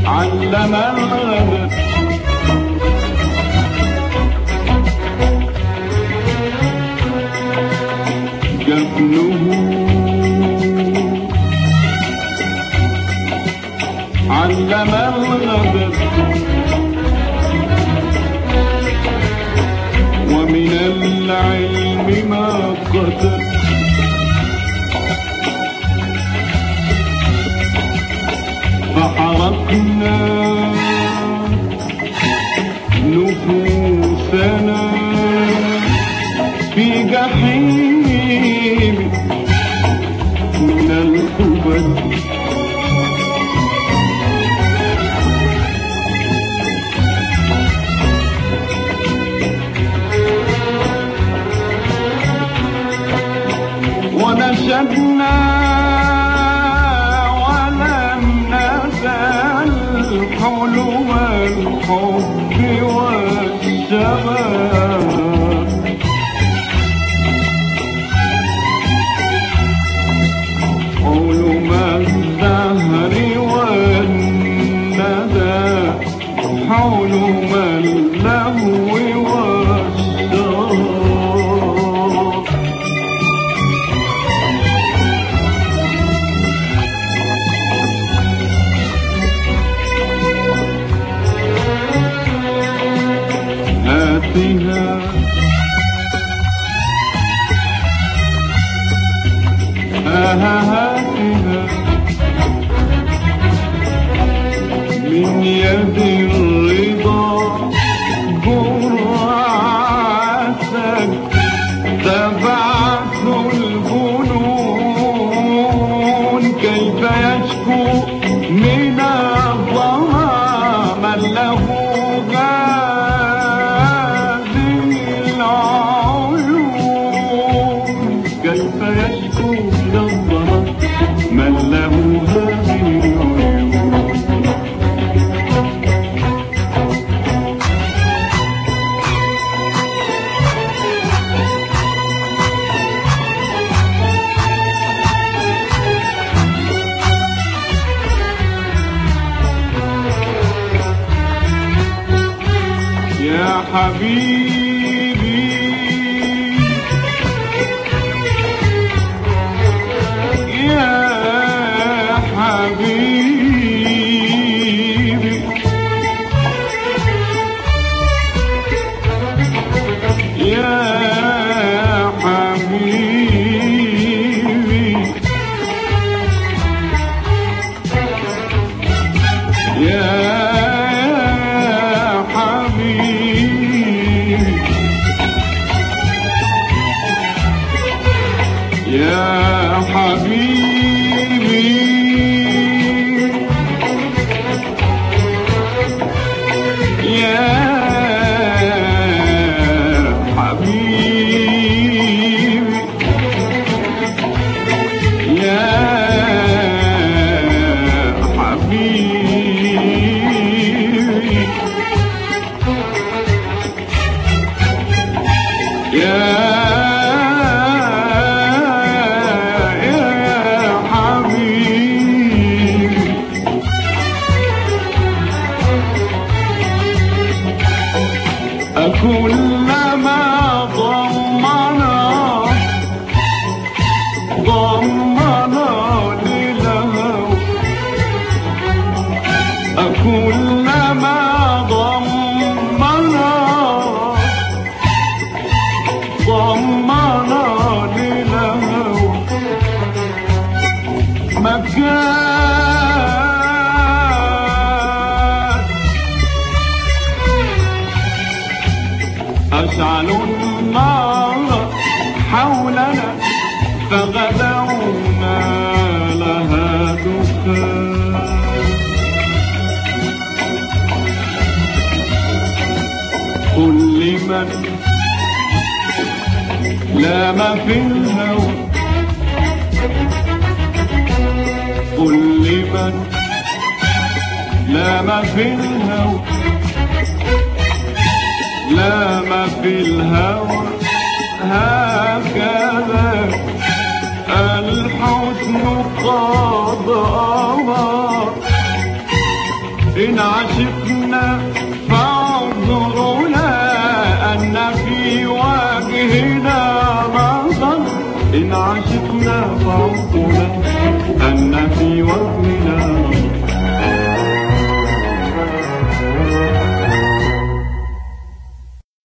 علم الغدر جفنه علم الغدر ومن العلم ما قدر فحرقنا نفوسنا في جحيم من الكبد ونشدنا ولم نزل حلو الحب والشباب حلم الدهر والندى حلم اللهو والشراب هاتها من يد الرضا جرعتك تبعث الجنون كيف يشكو من الظما من له كيف يشكو من الظما من له هذه العيون يا حبيبي يا حبيبي يا حبيبي يا حبيبي يا حبيبي يا حبيبي يا كلما ضمنا للهو كلما ضمنا للهو مكان أشعلوا النار حولنا فغدونا لها دخان قل لمن لام في الهوى قل لمن لام في الهوى لام في الهوى هكذا الحسن قد أمر إن عشقنا فاعذرنا أن في وجهنا نظر إن عشقنا فاعذرنا أن في وجهنا